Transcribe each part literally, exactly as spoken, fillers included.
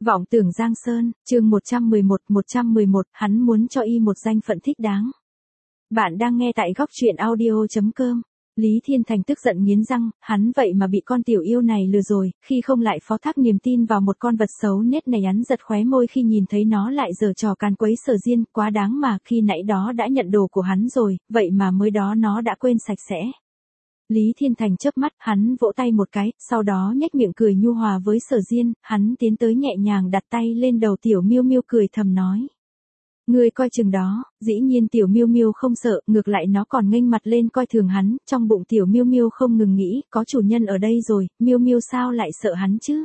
Vọng tưởng Giang Sơn, chương một trăm mười một, một trăm mười một, hắn muốn cho y một danh phận thích đáng. Bạn đang nghe tại góc truyện audio chấm com. Lý Thiên Thành tức giận nghiến răng, hắn vậy mà bị con tiểu yêu này lừa rồi, khi không lại phó thác niềm tin vào một con vật xấu nết này. Hắn giật khóe môi khi nhìn thấy nó lại giở trò càn quấy Sở Diên, quá đáng mà, khi nãy đó đã nhận đồ của hắn rồi, vậy mà mới đó nó đã quên sạch sẽ. Lý Thiên Thành chớp mắt, hắn vỗ tay một cái, sau đó nhếch miệng cười nhu hòa với Sở Diên, hắn tiến tới nhẹ nhàng đặt tay lên đầu Tiểu Miêu Miêu cười thầm nói: "Ngươi coi chừng đó." Dĩ nhiên Tiểu Miêu Miêu không sợ, ngược lại nó còn nghênh mặt lên coi thường hắn, trong bụng Tiểu Miêu Miêu không ngừng nghĩ, có chủ nhân ở đây rồi, Miêu Miêu sao lại sợ hắn chứ?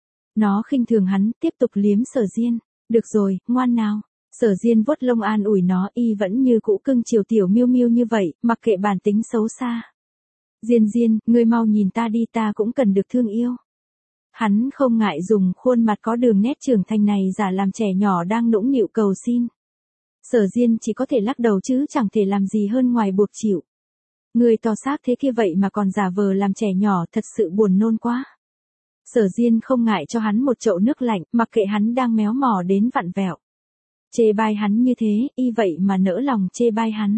Nó khinh thường hắn, tiếp tục liếm Sở Diên. "Được rồi, ngoan nào." Sở Diên vuốt lông an ủi nó, y vẫn như cũ cưng chiều Tiểu Miêu Miêu như vậy, mặc kệ bản tính xấu xa. "Diên Diên, ngươi mau nhìn ta đi, ta cũng cần được thương yêu." Hắn không ngại dùng khuôn mặt có đường nét trưởng thành này giả làm trẻ nhỏ đang nũng nịu cầu xin. Sở Diên chỉ có thể lắc đầu chứ chẳng thể làm gì hơn ngoài buộc chịu. "Ngươi to xác thế kia vậy mà còn giả vờ làm trẻ nhỏ, thật sự buồn nôn quá." Sở Diên không ngại cho hắn một chậu nước lạnh, mặc kệ hắn đang méo mỏ đến vặn vẹo. Chê bai hắn như thế, y vậy mà nỡ lòng chê bai hắn.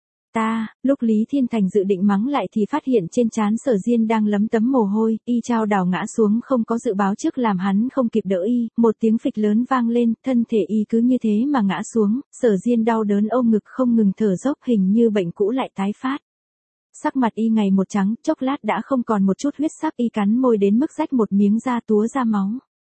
Ta, lúc Lý Thiên Thành dự định mắng lại thì phát hiện trên trán Sở Diên đang lấm tấm mồ hôi, y chao đảo ngã xuống không có dự báo trước làm hắn không kịp đỡ y, một tiếng phịch lớn vang lên, thân thể y cứ như thế mà ngã xuống, Sở Diên đau đớn ôm ngực không ngừng thở dốc, hình như bệnh cũ lại tái phát. Sắc mặt y ngày một trắng, chốc lát đã không còn một chút huyết sắc, y cắn môi đến mức rách một miếng da túa ra máu.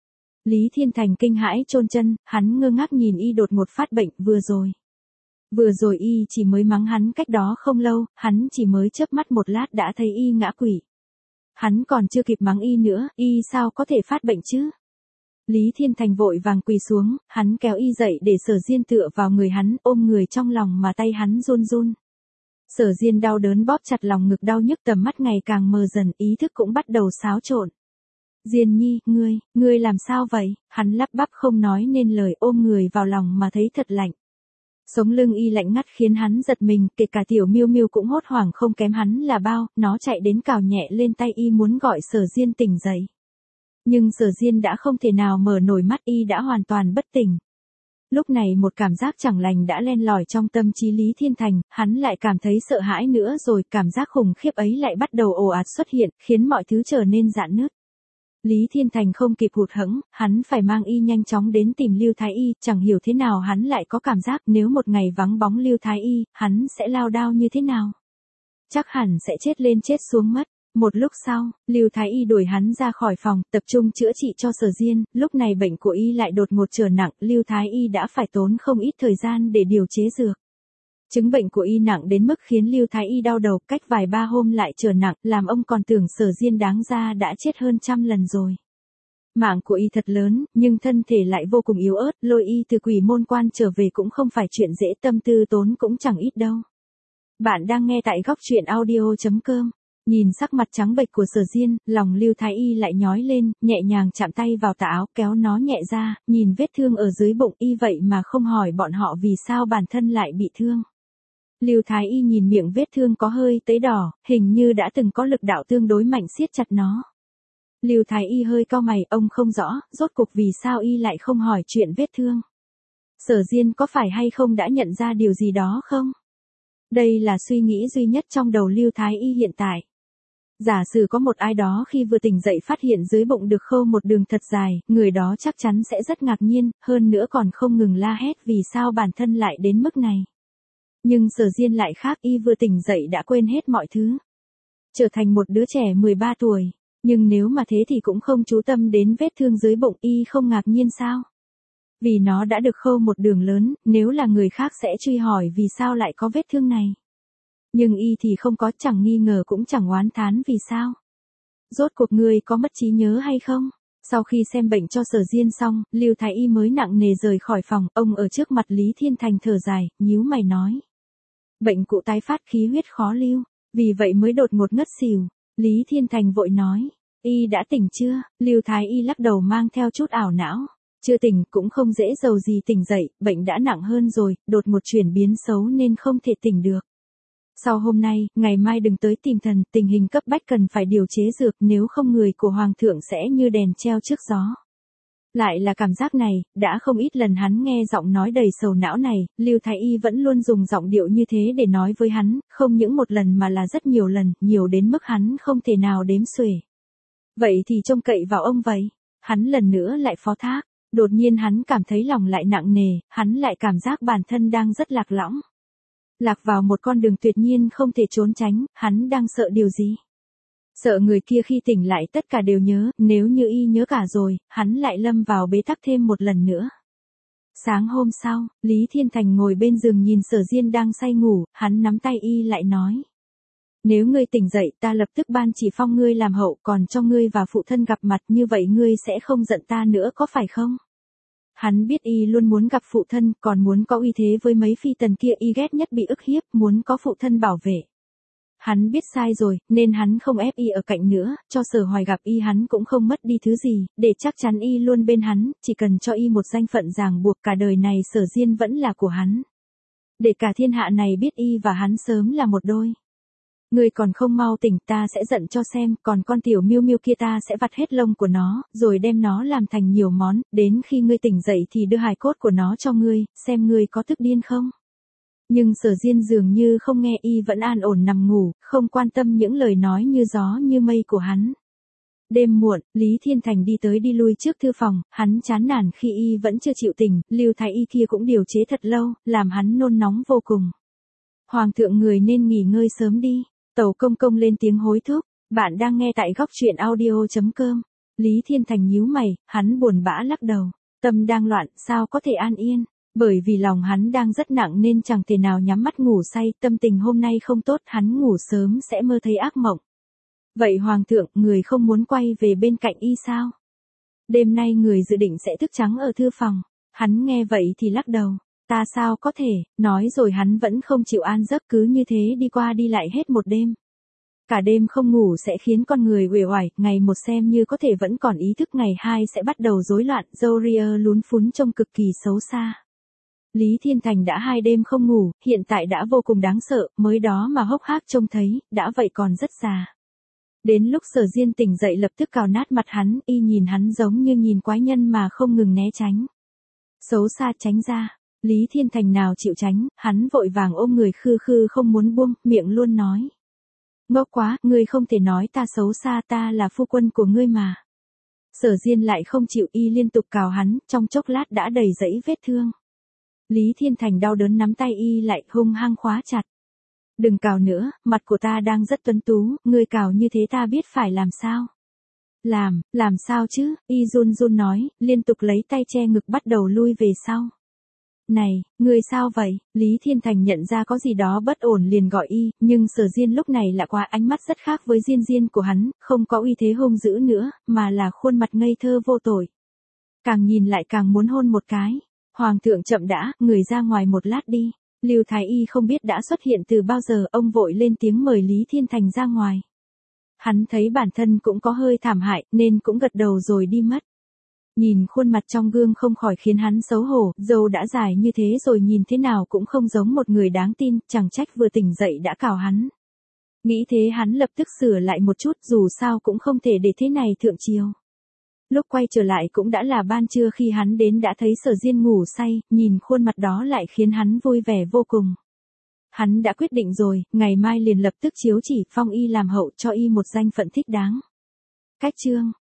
Lý Thiên Thành kinh hãi chôn chân, hắn ngơ ngác nhìn y đột ngột phát bệnh, vừa rồi. Vừa rồi y chỉ mới mắng hắn cách đó không lâu, hắn chỉ mới chớp mắt một lát đã thấy y ngã quỵ. Hắn còn chưa kịp mắng y nữa, y sao có thể phát bệnh chứ? Lý Thiên Thành vội vàng quỳ xuống, hắn kéo y dậy để Sở Diên tựa vào người hắn, ôm người trong lòng mà tay hắn run run. Sở Diên đau đớn bóp chặt lòng ngực đau nhức, tầm mắt ngày càng mờ dần, ý thức cũng bắt đầu xáo trộn. "Diên nhi, ngươi, ngươi làm sao vậy?" Hắn lắp bắp không nói nên lời, ôm người vào lòng mà thấy thật lạnh. Sống lưng y lạnh ngắt khiến hắn giật mình, kể cả Tiểu Miêu Miêu cũng hốt hoảng không kém hắn là bao, nó chạy đến cào nhẹ lên tay y muốn gọi Sở Diên tỉnh dậy. Nhưng Sở Diên đã không thể nào mở nổi mắt, y đã hoàn toàn bất tỉnh. Lúc này một cảm giác chẳng lành đã len lỏi trong tâm trí Lý Thiên Thành, hắn lại cảm thấy sợ hãi nữa rồi, cảm giác khủng khiếp ấy lại bắt đầu ồ ạt xuất hiện, khiến mọi thứ trở nên rạn nứt. Lý Thiên Thành không kịp hụt hẫng, hắn phải mang y nhanh chóng đến tìm Lưu Thái Y, chẳng hiểu thế nào hắn lại có cảm giác nếu một ngày vắng bóng Lưu Thái Y, hắn sẽ lao đao như thế nào. Chắc hẳn sẽ chết lên chết xuống mất. Một lúc sau, Lưu Thái Y đuổi hắn ra khỏi phòng, tập trung chữa trị cho Sở Diên, lúc này bệnh của y lại đột ngột trở nặng, Lưu Thái Y đã phải tốn không ít thời gian để điều chế dược. Chứng bệnh của y nặng đến mức khiến Lưu Thái Y đau đầu, cách vài ba hôm lại trở nặng, làm ông còn tưởng Sở Diên đáng ra đã chết hơn trăm lần rồi. Mạng của y thật lớn, nhưng thân thể lại vô cùng yếu ớt, lôi y từ Quỷ Môn Quan trở về cũng không phải chuyện dễ, tâm tư tốn cũng chẳng ít đâu. Bạn đang nghe tại góc truyện audio chấm com. Nhìn sắc mặt trắng bệch của Sở Diên, lòng Lưu Thái Y lại nhói lên, nhẹ nhàng chạm tay vào tà áo, kéo nó nhẹ ra, nhìn vết thương ở dưới bụng y vậy mà không hỏi bọn họ vì sao bản thân lại bị thương. Lưu Thái Y nhìn miệng vết thương có hơi tấy đỏ, hình như đã từng có lực đạo tương đối mạnh siết chặt nó. Lưu Thái Y hơi cau mày, ông không rõ, rốt cuộc vì sao y lại không hỏi chuyện vết thương. Sở Diên có phải hay không đã nhận ra điều gì đó không? Đây là suy nghĩ duy nhất trong đầu Lưu Thái Y hiện tại. Giả sử có một ai đó khi vừa tỉnh dậy phát hiện dưới bụng được khâu một đường thật dài, người đó chắc chắn sẽ rất ngạc nhiên, hơn nữa còn không ngừng la hét vì sao bản thân lại đến mức này. Nhưng Sở Diên lại khác, y vừa tỉnh dậy đã quên hết mọi thứ. Trở thành một đứa trẻ mười ba tuổi, nhưng nếu mà thế thì cũng không chú tâm đến vết thương dưới bụng, y không ngạc nhiên sao? Vì nó đã được khâu một đường lớn, nếu là người khác sẽ truy hỏi vì sao lại có vết thương này. Nhưng y thì không có, chẳng nghi ngờ cũng chẳng oán thán vì sao. Rốt cuộc ngươi có mất trí nhớ hay không? Sau khi xem bệnh cho Sở Diên xong, Lưu Thái Y mới nặng nề rời khỏi phòng, ông ở trước mặt Lý Thiên Thành thở dài, nhíu mày nói. Bệnh cụ tái phát, khí huyết khó lưu, vì vậy mới đột ngột ngất xỉu. Lý Thiên Thành vội nói, y đã tỉnh chưa? Lưu Thái Y lắc đầu mang theo chút ảo não. Chưa tỉnh, cũng không dễ dầu gì tỉnh dậy, bệnh đã nặng hơn rồi, đột một chuyển biến xấu nên không thể tỉnh được. Sau hôm nay, ngày mai đừng tới tìm thần, tình hình cấp bách cần phải điều chế dược, nếu không người của Hoàng thượng sẽ như đèn treo trước gió. Lại là cảm giác này, đã không ít lần hắn nghe giọng nói đầy sầu não này, Lưu Thái Y vẫn luôn dùng giọng điệu như thế để nói với hắn, không những một lần mà là rất nhiều lần, nhiều đến mức hắn không thể nào đếm xuể. Vậy thì trông cậy vào ông vậy. Hắn lần nữa lại phó thác, đột nhiên hắn cảm thấy lòng lại nặng nề, hắn lại cảm giác bản thân đang rất lạc lõng. Lạc vào một con đường tuyệt nhiên không thể trốn tránh, hắn đang sợ điều gì? Sợ người kia khi tỉnh lại tất cả đều nhớ, nếu như y nhớ cả rồi, hắn lại lâm vào bế tắc thêm một lần nữa. Sáng hôm sau, Lý Thiên Thành ngồi bên giường nhìn Sở Diên đang say ngủ, hắn nắm tay y lại nói. Nếu ngươi tỉnh dậy ta lập tức ban chỉ phong ngươi làm hậu, còn cho ngươi và phụ thân gặp mặt, như vậy ngươi sẽ không giận ta nữa có phải không? Hắn biết y luôn muốn gặp phụ thân, còn muốn có uy thế với mấy phi tần kia, y ghét nhất bị ức hiếp, muốn có phụ thân bảo vệ. Hắn biết sai rồi, nên hắn không ép y ở cạnh nữa, cho Sở Hoài gặp y hắn cũng không mất đi thứ gì, để chắc chắn y luôn bên hắn, chỉ cần cho y một danh phận ràng buộc cả đời này Sở Diên vẫn là của hắn. Để cả thiên hạ này biết y và hắn sớm là một đôi. Ngươi còn không mau tỉnh, ta sẽ giận cho xem, còn con tiểu miêu miêu kia ta sẽ vặt hết lông của nó, rồi đem nó làm thành nhiều món, đến khi ngươi tỉnh dậy thì đưa hài cốt của nó cho ngươi, xem ngươi có tức điên không. Nhưng Sở Diên dường như không nghe, y vẫn an ổn nằm ngủ, không quan tâm những lời nói như gió như mây của hắn. Đêm muộn, Lý Thiên Thành đi tới đi lui trước thư phòng, hắn chán nản khi y vẫn chưa chịu tỉnh, Lưu Thái Y kia cũng điều chế thật lâu, làm hắn nôn nóng vô cùng. Hoàng thượng người nên nghỉ ngơi sớm đi. Tẩu công công lên tiếng hối thúc, bạn đang nghe tại góc truyện audio chấm com. Lý Thiên Thành nhíu mày, hắn buồn bã lắc đầu, tâm đang loạn, sao có thể an yên, bởi vì lòng hắn đang rất nặng nên chẳng thể nào nhắm mắt ngủ say, tâm tình hôm nay không tốt, hắn ngủ sớm sẽ mơ thấy ác mộng. Vậy Hoàng thượng, người không muốn quay về bên cạnh y sao? Đêm nay người dự định sẽ thức trắng ở thư phòng, hắn nghe vậy thì lắc đầu. Ta sao có thể, nói rồi hắn vẫn không chịu an giấc, cứ như thế đi qua đi lại hết một đêm. Cả đêm không ngủ sẽ khiến con người uể oải, ngày một xem như có thể vẫn còn ý thức, ngày hai sẽ bắt đầu rối loạn, râu ria lún phún trông cực kỳ xấu xa. Lý Thiên Thành đã hai đêm không ngủ, hiện tại đã vô cùng đáng sợ, mới đó mà hốc hác trông thấy, đã vậy còn rất già. Đến lúc Sở Diên tỉnh dậy lập tức cào nát mặt hắn, y nhìn hắn giống như nhìn quái nhân mà không ngừng né tránh. Xấu xa, tránh ra. Lý Thiên Thành nào chịu tránh, hắn vội vàng ôm người khư khư không muốn buông, miệng luôn nói. Ngốc quá, ngươi không thể nói ta xấu xa, ta là phu quân của ngươi mà. Sở Diên lại không chịu, y liên tục cào hắn, trong chốc lát đã đầy dẫy vết thương. Lý Thiên Thành đau đớn nắm tay y lại hung hăng khóa chặt. Đừng cào nữa, mặt của ta đang rất tuấn tú, ngươi cào như thế ta biết phải làm sao. Làm, làm sao chứ, y run run nói, liên tục lấy tay che ngực bắt đầu lui về sau. Này, ngươi sao vậy? Lý Thiên Thành nhận ra có gì đó bất ổn liền gọi y, nhưng Sở Diên lúc này lạ quá, ánh mắt rất khác với Diên Diên của hắn, không có uy thế hung dữ nữa, mà là khuôn mặt ngây thơ vô tội. Càng nhìn lại càng muốn hôn một cái. Hoàng thượng chậm đã, người ra ngoài một lát đi. Lưu Thái Y không biết đã xuất hiện từ bao giờ, ông vội lên tiếng mời Lý Thiên Thành ra ngoài. Hắn thấy bản thân cũng có hơi thảm hại, nên cũng gật đầu rồi đi mất. Nhìn khuôn mặt trong gương không khỏi khiến hắn xấu hổ, râu đã dài như thế rồi nhìn thế nào cũng không giống một người đáng tin, chẳng trách vừa tỉnh dậy đã cào hắn. Nghĩ thế hắn lập tức sửa lại một chút, dù sao cũng không thể để thế này thượng triều. Lúc quay trở lại cũng đã là ban trưa, khi hắn đến đã thấy Sở Diên ngủ say, nhìn khuôn mặt đó lại khiến hắn vui vẻ vô cùng. Hắn đã quyết định rồi, ngày mai liền lập tức chiếu chỉ phong y làm hậu, cho y một danh phận thích đáng. Cách chương